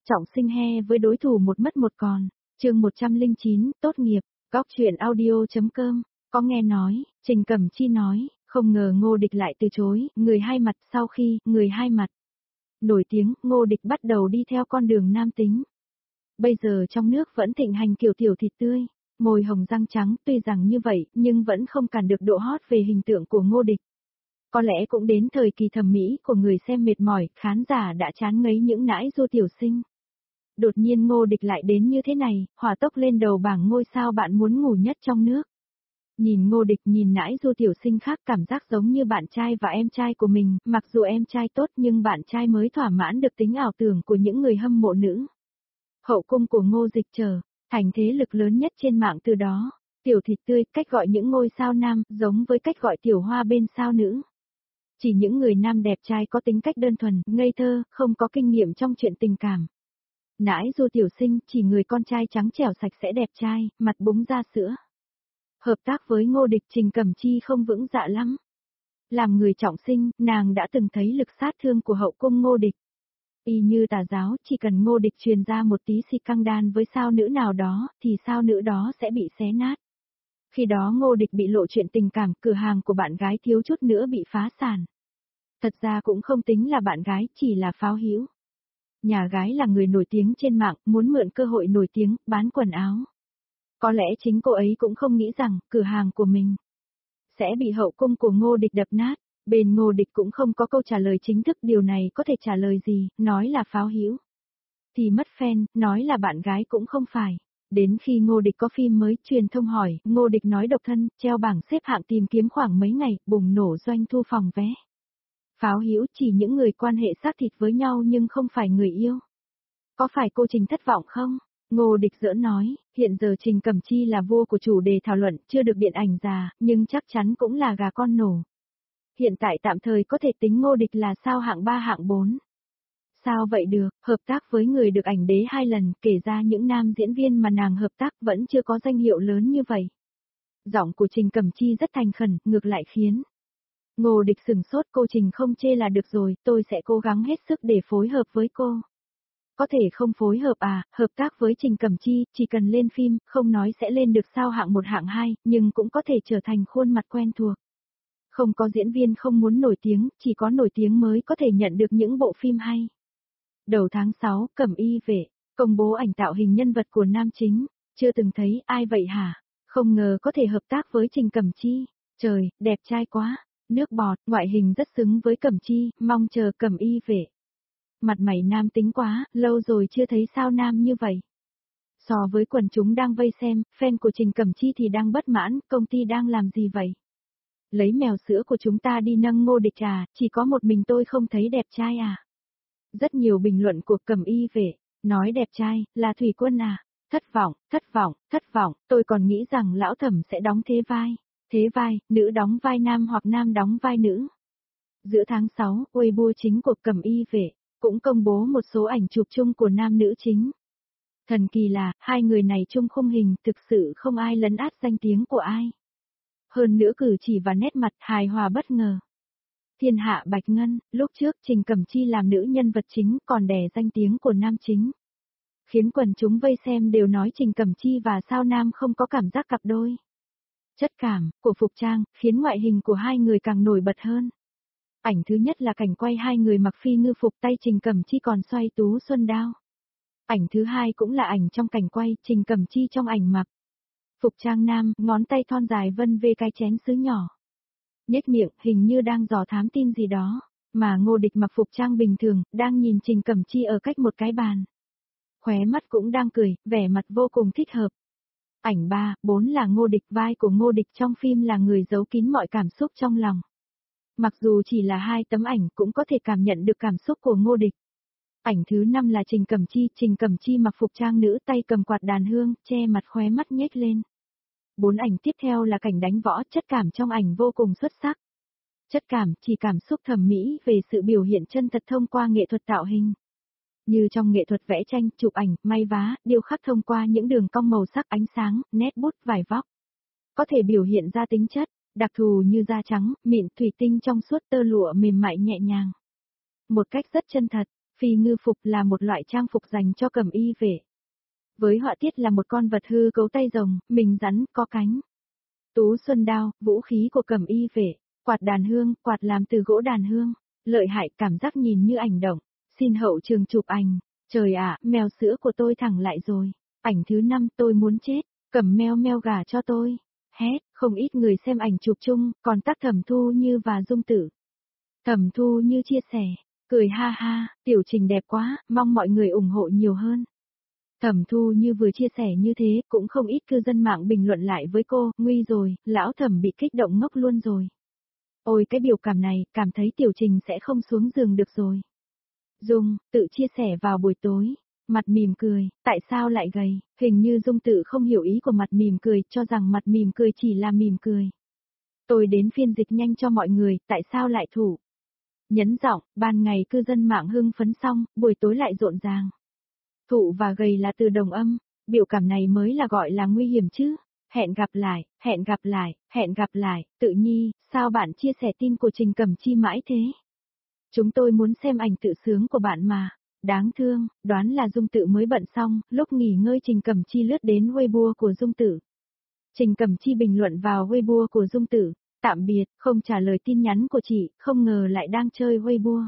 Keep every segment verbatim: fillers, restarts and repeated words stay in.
Trọng Sinh he với đối thủ một mất một còn. Chương một trăm lẻ chín, tốt nghiệp. Góc truyện audio.com. Có nghe nói, Trình Cẩm Chi nói, không ngờ Ngô Địch lại từ chối, người hai mặt. Sau khi người hai mặt nổi tiếng, Ngô Địch bắt đầu đi theo con đường nam tính. Bây giờ trong nước vẫn thịnh hành kiểu tiểu thịt tươi, môi hồng răng trắng, tuy rằng như vậy, nhưng vẫn không cản được độ hot về hình tượng của Ngô Địch. Có lẽ cũng đến thời kỳ thẩm mỹ của người xem mệt mỏi, khán giả đã chán ngấy những nãi du tiểu sinh. Đột nhiên Ngô Địch lại đến như thế này, hỏa tốc lên đầu bảng ngôi sao bạn muốn ngủ nhất trong nước. Nhìn Ngô Địch, nhìn nãi du tiểu sinh khác, cảm giác giống như bạn trai và em trai của mình, mặc dù em trai tốt nhưng bạn trai mới thỏa mãn được tính ảo tưởng của những người hâm mộ nữ. Hậu cung của Ngô Dịch trở thành thế lực lớn nhất trên mạng từ đó. Tiểu thịt tươi, cách gọi những ngôi sao nam, giống với cách gọi tiểu hoa bên sao nữ. Chỉ những người nam đẹp trai có tính cách đơn thuần, ngây thơ, không có kinh nghiệm trong chuyện tình cảm. Nãi du tiểu sinh, chỉ người con trai trắng trẻo sạch sẽ đẹp trai, mặt búng ra sữa. Hợp tác với Ngô Địch, Trình Cẩm Chi không vững dạ lắm. Làm người Trọng Sinh, nàng đã từng thấy lực sát thương của hậu cung Ngô Địch. Y như tà giáo, chỉ cần Ngô Địch truyền ra một tí si căng đan với sao nữ nào đó, thì sao nữ đó sẽ bị xé nát. Khi đó Ngô Địch bị lộ chuyện tình cảm, cửa hàng của bạn gái thiếu chút nữa bị phá sản. Thật ra cũng không tính là bạn gái, chỉ là pháo hữu. Nhà gái là người nổi tiếng trên mạng, muốn mượn cơ hội nổi tiếng, bán quần áo. Có lẽ chính cô ấy cũng không nghĩ rằng, cửa hàng của mình sẽ bị hậu cung của Ngô Địch đập nát. Bên Ngô Địch cũng không có câu trả lời chính thức, điều này có thể trả lời gì, nói là pháo hữu thì mất fan, nói là bạn gái cũng không phải. Đến khi Ngô Địch có phim mới, truyền thông hỏi, Ngô Địch nói độc thân, treo bảng xếp hạng tìm kiếm khoảng mấy ngày, bùng nổ doanh thu phòng vé. Pháo hữu chỉ những người quan hệ xác thịt với nhau nhưng không phải người yêu. Có phải cô Trình thất vọng không? Ngô Địch giỡn nói, hiện giờ Trình Cẩm Chi là vua của chủ đề thảo luận, chưa được điện ảnh già, nhưng chắc chắn cũng là gà con nổ. Hiện tại tạm thời có thể tính Ngô Địch là sao hạng ba hạng bốn. Sao vậy được, hợp tác với người được ảnh đế hai lần, kể ra những nam diễn viên mà nàng hợp tác vẫn chưa có danh hiệu lớn như vậy. Giọng của Trình Cẩm Chi rất thành khẩn, ngược lại khiến Ngô Địch sừng sốt. Cô Trình không chê là được rồi, tôi sẽ cố gắng hết sức để phối hợp với cô. Có thể không phối hợp à, hợp tác với Trình Cẩm Chi, chỉ cần lên phim, không nói sẽ lên được sao hạng một hạng hai, nhưng cũng có thể trở thành khuôn mặt quen thuộc. Không có diễn viên không muốn nổi tiếng, chỉ có nổi tiếng mới có thể nhận được những bộ phim hay. Đầu tháng sáu, Cẩm Y Vệ công bố ảnh tạo hình nhân vật của nam chính, chưa từng thấy, ai vậy hả? Không ngờ có thể hợp tác với Trình Cẩm Chi. Trời, đẹp trai quá. Nước bọt, ngoại hình rất xứng với Cẩm Chi, mong chờ Cẩm Y Vệ. Mặt mày nam tính quá, lâu rồi chưa thấy sao nam như vậy. So với quần chúng đang vây xem, fan của Trình Cẩm Chi thì đang bất mãn, công ty đang làm gì vậy? Lấy mèo sữa của chúng ta đi nâng Ngô Địch à, chỉ có một mình tôi không thấy đẹp trai à? Rất nhiều bình luận của Cẩm Y Vệ, nói đẹp trai, là Thủy Quân à? Thất vọng, thất vọng, thất vọng, tôi còn nghĩ rằng lão Thẩm sẽ đóng thế vai. Thế vai, nữ đóng vai nam hoặc nam đóng vai nữ. Giữa tháng sáu, Weibo chính của Cẩm Y Vệ cũng công bố một số ảnh chụp chung của nam nữ chính. Thần kỳ là, hai người này chung khung hình, thực sự không ai lấn át danh tiếng của ai. Hơn nữa cử chỉ và nét mặt hài hòa bất ngờ. Thiên hạ Bạch Ngân, lúc trước Trình Cẩm Chi làm nữ nhân vật chính còn đè danh tiếng của nam chính. Khiến quần chúng vây xem đều nói Trình Cẩm Chi và sao nam không có cảm giác cặp đôi. Chất cảm của phục trang khiến ngoại hình của hai người càng nổi bật hơn. Ảnh thứ nhất là cảnh quay hai người mặc phi ngư phục, tay Trình Cẩm Chi còn xoay tú xuân đao. Ảnh thứ hai cũng là ảnh trong cảnh quay, Trình Cẩm Chi trong ảnh mặc phục trang nam, ngón tay thon dài vân về cái chén sứ nhỏ. Nhếch miệng, hình như đang dò thám tin gì đó, mà Ngô Địch mặc phục trang bình thường, đang nhìn Trình Cẩm Chi ở cách một cái bàn. Khóe mắt cũng đang cười, vẻ mặt vô cùng thích hợp. Ảnh ba, bốn là Ngô Địch, vai của Ngô Địch trong phim là người giấu kín mọi cảm xúc trong lòng. Mặc dù chỉ là hai tấm ảnh cũng có thể cảm nhận được cảm xúc của Ngô Địch. Ảnh thứ năm là Trình Cẩm Chi, Trình Cẩm Chi mặc phục trang nữ, tay cầm quạt đàn hương, che mặt khóe mắt nhếch lên. Bốn ảnh tiếp theo là cảnh đánh võ, chất cảm trong ảnh vô cùng xuất sắc. Chất cảm, chỉ cảm xúc thẩm mỹ về sự biểu hiện chân thật thông qua nghệ thuật tạo hình. Như trong nghệ thuật vẽ tranh, chụp ảnh, may vá, điêu khắc thông qua những đường cong màu sắc, ánh sáng, nét bút, vải vóc. Có thể biểu hiện ra tính chất đặc thù như da trắng, mịn, thủy tinh trong suốt, tơ lụa mềm mại nhẹ nhàng. Một cách rất chân thật, Phi ngư phục là một loại trang phục dành cho cẩm y vệ. Với họa tiết là một con vật hư cấu tay rồng, mình rắn, có cánh. Tú xuân đao, vũ khí của cẩm y vệ. Quạt đàn hương, quạt làm từ gỗ đàn hương. Lợi hại, cảm giác nhìn như ảnh động. Xin hậu trường chụp ảnh. Trời ạ, mèo sữa của tôi thẳng lại rồi. Ảnh thứ năm, tôi muốn chết. Cầm meo meo gà cho tôi. Hét, không ít người xem ảnh chụp chung, còn tác Thẩm Thu Như và Dung Tử. Thẩm Thu Như chia sẻ, cười ha ha, tiểu trình đẹp quá, mong mọi người ủng hộ nhiều hơn. Thẩm Thu Như vừa chia sẻ như thế, cũng không ít cư dân mạng bình luận lại với cô, nguy rồi, lão Thẩm bị kích động ngốc luôn rồi. Ôi cái biểu cảm này, cảm thấy tiểu trình sẽ không xuống giường được rồi. Dung, tự chia sẻ vào buổi tối, mặt mỉm cười, tại sao lại gầy, hình như Dung tự không hiểu ý của mặt mỉm cười, cho rằng mặt mỉm cười chỉ là mỉm cười. Tôi đến phiên dịch nhanh cho mọi người, tại sao lại thủ. Nhấn giọng, ban ngày cư dân mạng hưng phấn xong, buổi tối lại rộn ràng. Thụ và gầy là từ đồng âm, biểu cảm này mới là gọi là nguy hiểm chứ. Hẹn gặp lại, hẹn gặp lại, hẹn gặp lại, tự nhi, sao bạn chia sẻ tin của Trình Cẩm Chi mãi thế? Chúng tôi muốn xem ảnh tự sướng của bạn mà. Đáng thương, đoán là Dung Tự mới bận xong, lúc nghỉ ngơi Trình Cẩm Chi lướt đến Weibo của Dung Tử. Trình Cẩm Chi bình luận vào Weibo của Dung Tử, tạm biệt, không trả lời tin nhắn của chị, không ngờ lại đang chơi Weibo.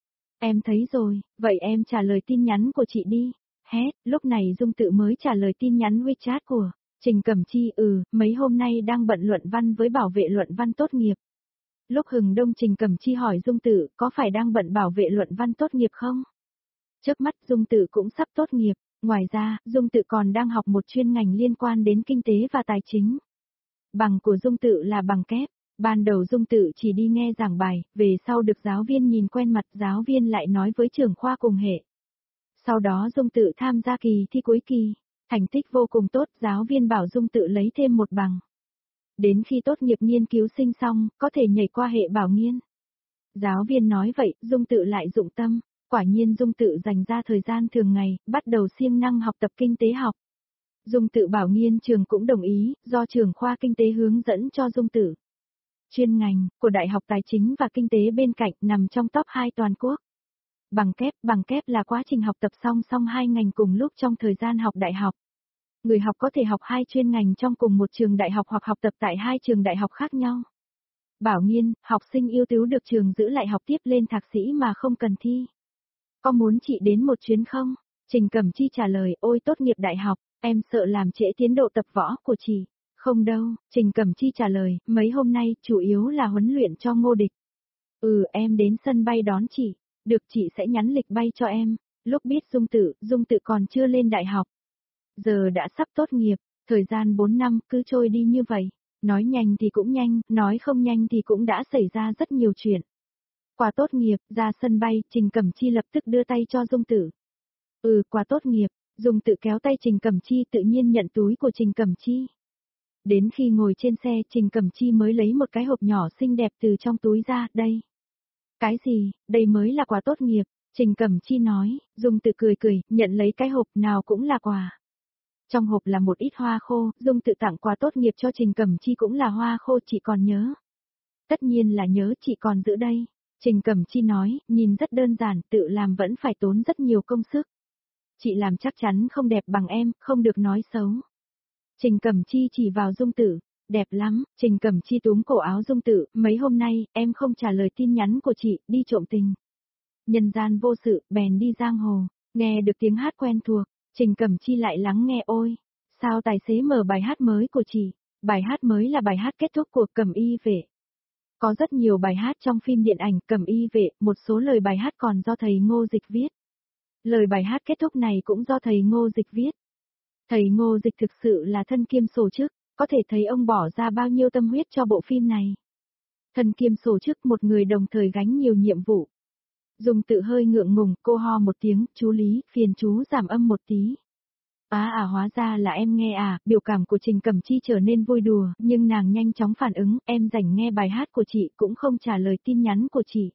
Em thấy rồi, vậy em trả lời tin nhắn của chị đi. Hét, lúc này Dung Tự mới trả lời tin nhắn WeChat của Trình Cẩm Chi, ừ, mấy hôm nay đang bận luận văn với bảo vệ luận văn tốt nghiệp. Lúc hừng đông Trình Cẩm Chi hỏi Dung Tự có phải đang bận bảo vệ luận văn tốt nghiệp không? Trước mắt Dung Tự cũng sắp tốt nghiệp, ngoài ra, Dung Tự còn đang học một chuyên ngành liên quan đến kinh tế và tài chính. Bằng của Dung Tự là bằng kép, ban đầu Dung Tự chỉ đi nghe giảng bài, về sau được giáo viên nhìn quen mặt, giáo viên lại nói với trưởng khoa cùng hệ. Sau đó Dung Tự tham gia kỳ thi cuối kỳ, thành tích vô cùng tốt, giáo viên bảo Dung Tự lấy thêm một bằng. Đến khi tốt nghiệp nghiên cứu sinh xong, có thể nhảy qua hệ bảo nghiên. Giáo viên nói vậy, Dung Tự lại dụng tâm, quả nhiên Dung Tự dành ra thời gian thường ngày, bắt đầu siêng năng học tập kinh tế học. Dung Tự bảo nghiên trường cũng đồng ý, do trường khoa kinh tế hướng dẫn cho Dung Tự. Chuyên ngành của Đại học Tài chính và Kinh tế bên cạnh nằm trong top hai toàn quốc. Bằng kép, bằng kép là quá trình học tập song song hai ngành cùng lúc trong thời gian học đại học. Người học có thể học hai chuyên ngành trong cùng một trường đại học hoặc học tập tại hai trường đại học khác nhau. Bảo nghiên, học sinh ưu tú được trường giữ lại học tiếp lên thạc sĩ mà không cần thi. Có muốn chị đến một chuyến không? Trình Cẩm Chi trả lời, ôi tốt nghiệp đại học, em sợ làm trễ tiến độ tập võ của chị. Không đâu, Trình Cẩm Chi trả lời, mấy hôm nay chủ yếu là huấn luyện cho Ngô Địch. Ừ, em đến sân bay đón chị, được chị sẽ nhắn lịch bay cho em. Lúc biết Dung Tự, Dung Tự còn chưa lên đại học. Giờ đã sắp tốt nghiệp, thời gian bốn năm cứ trôi đi như vậy. Nói nhanh thì cũng nhanh, nói không nhanh thì cũng đã xảy ra rất nhiều chuyện. Quà tốt nghiệp, ra sân bay, Trình Cẩm Chi lập tức đưa tay cho Dung Tử. Ừ, quà tốt nghiệp, Dung Tử kéo tay Trình Cẩm Chi tự nhiên nhận túi của Trình Cẩm Chi. Đến khi ngồi trên xe, Trình Cẩm Chi mới lấy một cái hộp nhỏ xinh đẹp từ trong túi ra, đây. Cái gì, đây mới là quà tốt nghiệp, Trình Cẩm Chi nói, Dung Tử cười cười, nhận lấy cái hộp nào cũng là quà. Trong hộp là một ít hoa khô, Dung Tự tặng quà tốt nghiệp cho Trình Cẩm Chi cũng là hoa khô, chị còn nhớ. Tất nhiên là nhớ, chị còn giữ đây. Trình Cẩm Chi nói, nhìn rất đơn giản, tự làm vẫn phải tốn rất nhiều công sức. Chị làm chắc chắn không đẹp bằng em, không được nói xấu. Trình Cẩm Chi chỉ vào Dung Tử, đẹp lắm, Trình Cẩm Chi túm cổ áo Dung Tử, mấy hôm nay, em không trả lời tin nhắn của chị, đi trộm tình. Nhân gian vô sự, bèn đi giang hồ, nghe được tiếng hát quen thuộc, Trình Cẩm Chi lại lắng nghe ôi. Sao tài xế mở bài hát mới của chị, bài hát mới là bài hát kết thúc của Cẩm Y Vệ. Có rất nhiều bài hát trong phim điện ảnh Cẩm Y Vệ, một số lời bài hát còn do thầy Ngô Dịch viết. Lời bài hát kết thúc này cũng do thầy Ngô Dịch viết. Thầy Ngô Dịch thực sự là thân kiêm sổ chức, có thể thấy ông bỏ ra bao nhiêu tâm huyết cho bộ phim này. Thân kiêm sổ chức, một người đồng thời gánh nhiều nhiệm vụ. Dung Tự hơi ngượng ngùng, cô ho một tiếng, chú Lý, phiền chú giảm âm một tí. Á à, à hóa ra là em nghe à, biểu cảm của Trình Cẩm Chi trở nên vui đùa, nhưng nàng nhanh chóng phản ứng, em rảnh nghe bài hát của chị cũng không trả lời tin nhắn của chị.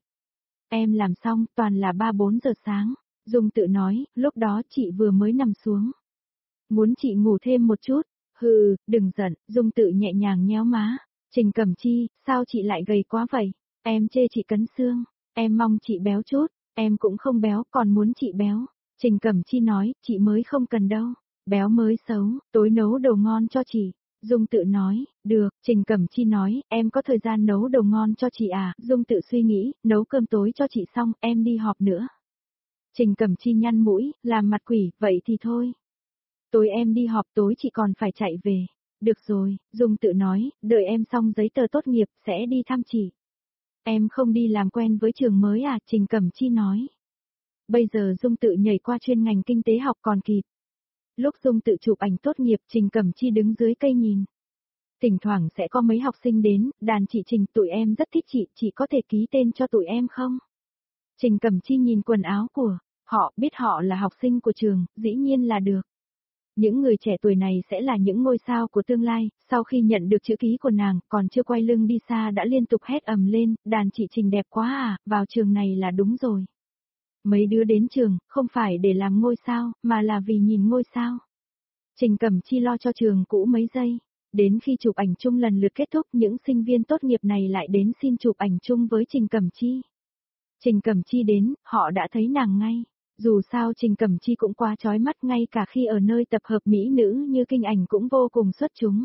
Em làm xong, toàn là ba bốn giờ sáng, Dung Tự nói, lúc đó chị vừa mới nằm xuống. Muốn chị ngủ thêm một chút, hừ, đừng giận, Dung Tự nhẹ nhàng nhéo má, Trình Cẩm Chi, sao chị lại gầy quá vậy, em chê chị cấn xương, em mong chị béo chút, Em cũng không béo, còn muốn chị béo. Trình Cẩm Chi nói, chị mới không cần đâu. Béo mới xấu, tối nấu đồ ngon cho chị. Dung Tự nói, được, Trình Cẩm Chi nói, em có thời gian nấu đồ ngon cho chị à, Dung Tự suy nghĩ, nấu cơm tối cho chị xong, em đi họp nữa. Trình Cẩm Chi nhăn mũi, làm mặt quỷ, vậy thì thôi. Tối em đi họp, tối chị còn phải chạy về. Được rồi, Dung Tự nói, đợi em xong giấy tờ tốt nghiệp, sẽ đi thăm chị. Em không đi làm quen với trường mới à, Trình Cẩm Chi nói. Bây giờ Dung Tự nhảy qua chuyên ngành kinh tế học còn kịp. Lúc Dung Tự chụp ảnh tốt nghiệp, Trình Cẩm Chi đứng dưới cây nhìn. Thỉnh thoảng sẽ có mấy học sinh đến, đàn chị Trình, tụi em rất thích chị, chị có thể ký tên cho tụi em không? Trình Cẩm Chi nhìn quần áo của họ, biết họ là học sinh của trường, dĩ nhiên là được. Những người trẻ tuổi này sẽ là những ngôi sao của tương lai, sau khi nhận được chữ ký của nàng, còn chưa quay lưng đi xa đã liên tục hét ầm lên, đàn chị Trình đẹp quá à, vào trường này là đúng rồi. Mấy đứa đến trường, không phải để làm ngôi sao, mà là vì nhìn ngôi sao. Trình Cẩm Chi lo cho trường cũ mấy giây. Đến khi chụp ảnh chung lần lượt kết thúc, những sinh viên tốt nghiệp này lại đến xin chụp ảnh chung với Trình Cẩm Chi. Trình Cẩm Chi đến, họ đã thấy nàng ngay. Dù sao Trình Cẩm Chi cũng quá chói mắt, ngay cả khi ở nơi tập hợp mỹ nữ như kinh ảnh cũng vô cùng xuất chúng.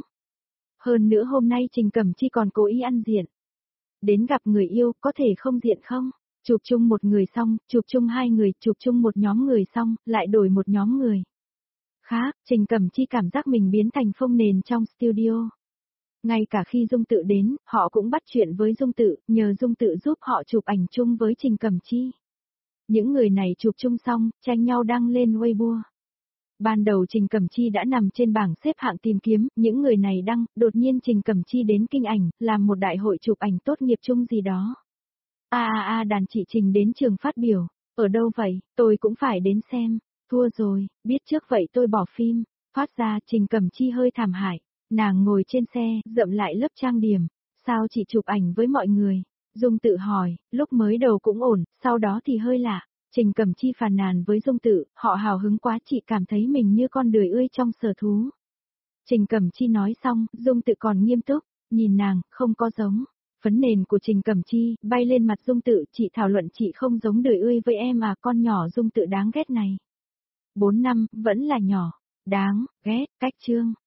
Hơn nữa hôm nay Trình Cẩm Chi còn cố ý ăn diện. Đến gặp người yêu, có thể không diện không? Chụp chung một người xong, chụp chung hai người, chụp chung một nhóm người xong, lại đổi một nhóm người. Khác, Trình Cẩm Chi cảm giác mình biến thành phông nền trong studio. Ngay cả khi Dung Tự đến, họ cũng bắt chuyện với Dung Tự, nhờ Dung Tự giúp họ chụp ảnh chung với Trình Cẩm Chi. Những người này chụp chung xong, tranh nhau đăng lên Weibo. Ban đầu Trình Cẩm Chi đã nằm trên bảng xếp hạng tìm kiếm, những người này đăng, đột nhiên Trình Cẩm Chi đến kinh ảnh, làm một đại hội chụp ảnh tốt nghiệp chung gì đó. A a a đàn chị Trình đến trường phát biểu, ở đâu vậy, tôi cũng phải đến xem, thua rồi, biết trước vậy tôi bỏ phim, phát ra Trình Cẩm Chi hơi thảm hại, nàng ngồi trên xe, dậm lại lớp trang điểm, sao chị chụp ảnh với mọi người, Dung Tự hỏi, lúc mới đầu cũng ổn, sau đó thì hơi lạ, Trình Cẩm Chi phàn nàn với Dung Tự, họ hào hứng quá chị cảm thấy mình như con đười ươi trong sở thú. Trình Cẩm Chi nói xong, Dung Tự còn nghiêm túc, nhìn nàng, không có giống. Phấn nền của Trình Cẩm Chi, bay lên mặt Dung Tự, chị thảo luận chị không giống đười ươi với em à, con nhỏ Dung Tự đáng ghét này. Bốn năm, vẫn là nhỏ, đáng, ghét, cách chương.